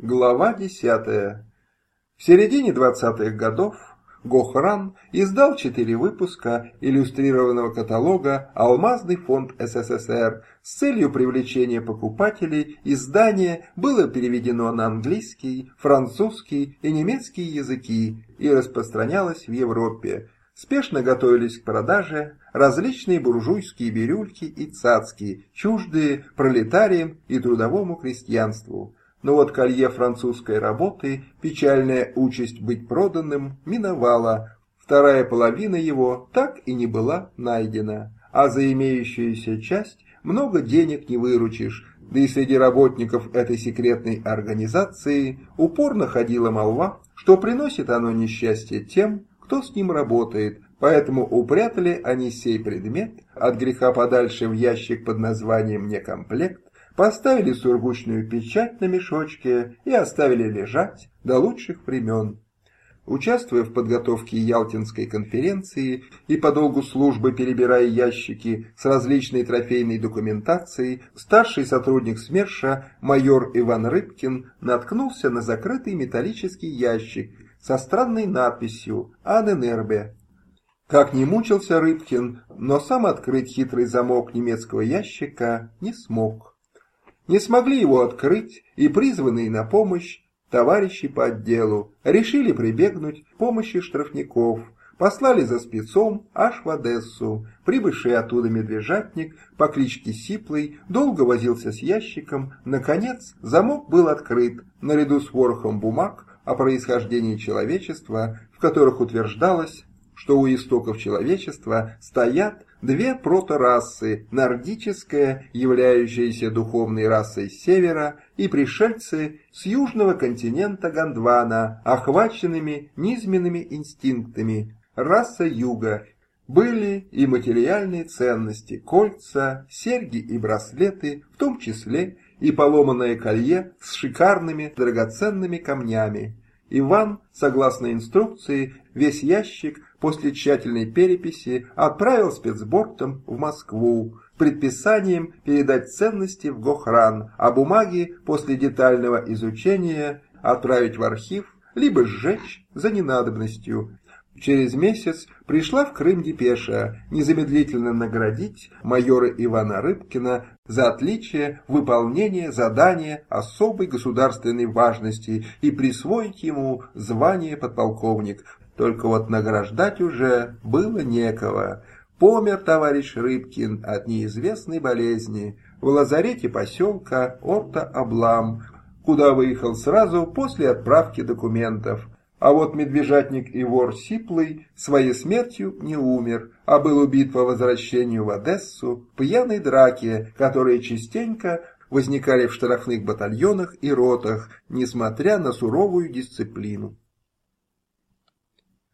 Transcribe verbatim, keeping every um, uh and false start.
Глава десятая. В середине двадцатых годов Гохран издал четыре выпуска иллюстрированного каталога «Алмазный фонд СССР» с целью привлечения покупателей. Издание было переведено на английский, французский и немецкий языки и распространялось в Европе. Спешно готовились к продаже различные буржуйские бирюльки и цацки, чуждые пролетариям и трудовому крестьянству. Но вот колье французской работы, печальная участь быть проданным, миновала. Вторая половина его так и не была найдена, а за имеющуюся часть много денег не выручишь. Да и среди работников этой секретной организации упорно ходила молва, что приносит оно несчастье тем, кто с ним работает, поэтому упрятали они сей предмет от греха подальше в ящик под названием «Некомплект», поставили сургучную печать на мешочке и оставили лежать до лучших времен. Участвуя в подготовке Ялтинской конференции и по долгу службы перебирая ящики с различной трофейной документацией, старший сотрудник СМЕРШа майор Иван Рыбкин наткнулся на закрытый металлический ящик со странной надписью «Аненербе». Как ни мучился Рыбкин, но сам открыть хитрый замок немецкого ящика не смог. Не смогли его открыть и призванные на помощь товарищи по отделу решили прибегнуть к помощи штрафников, послали за спецом аж в Одессу. Прибывший оттуда медвежатник по кличке Сиплый долго возился с ящиком, наконец замок был открыт наряду с ворохом бумаг о происхождении человечества, в которых утверждалось, что у истоков человечества стоят две проторасы: нордическая, являющаяся духовной расой севера, и пришельцы с южного континента Гондвана, охваченными низменными инстинктами, раса юга. Были и материальные ценности: кольца, серьги и браслеты, в том числе и поломанное колье с шикарными драгоценными камнями. Иван, согласно инструкции, весь ящик после тщательной переписи отправил спецбортом в Москву с предписанием передать ценности в Гохран, а бумаги после детального изучения отправить в архив, либо сжечь за ненадобностью. Через месяц пришла в Крым депеша незамедлительно наградить майора Ивана Рыбкина за отличие выполнения задания особой государственной важности и присвоить ему звание подполковник. Только вот награждать уже было некого. Помер товарищ Рыбкин от неизвестной болезни в лазарете поселка Орта-Облам, куда выехал сразу после отправки документов. А вот медвежатник и вор Сиплый своей смертью не умер, а был убит по возвращению в Одессу в пьяной драке, которые частенько возникали в штрафных батальонах и ротах, несмотря на суровую дисциплину.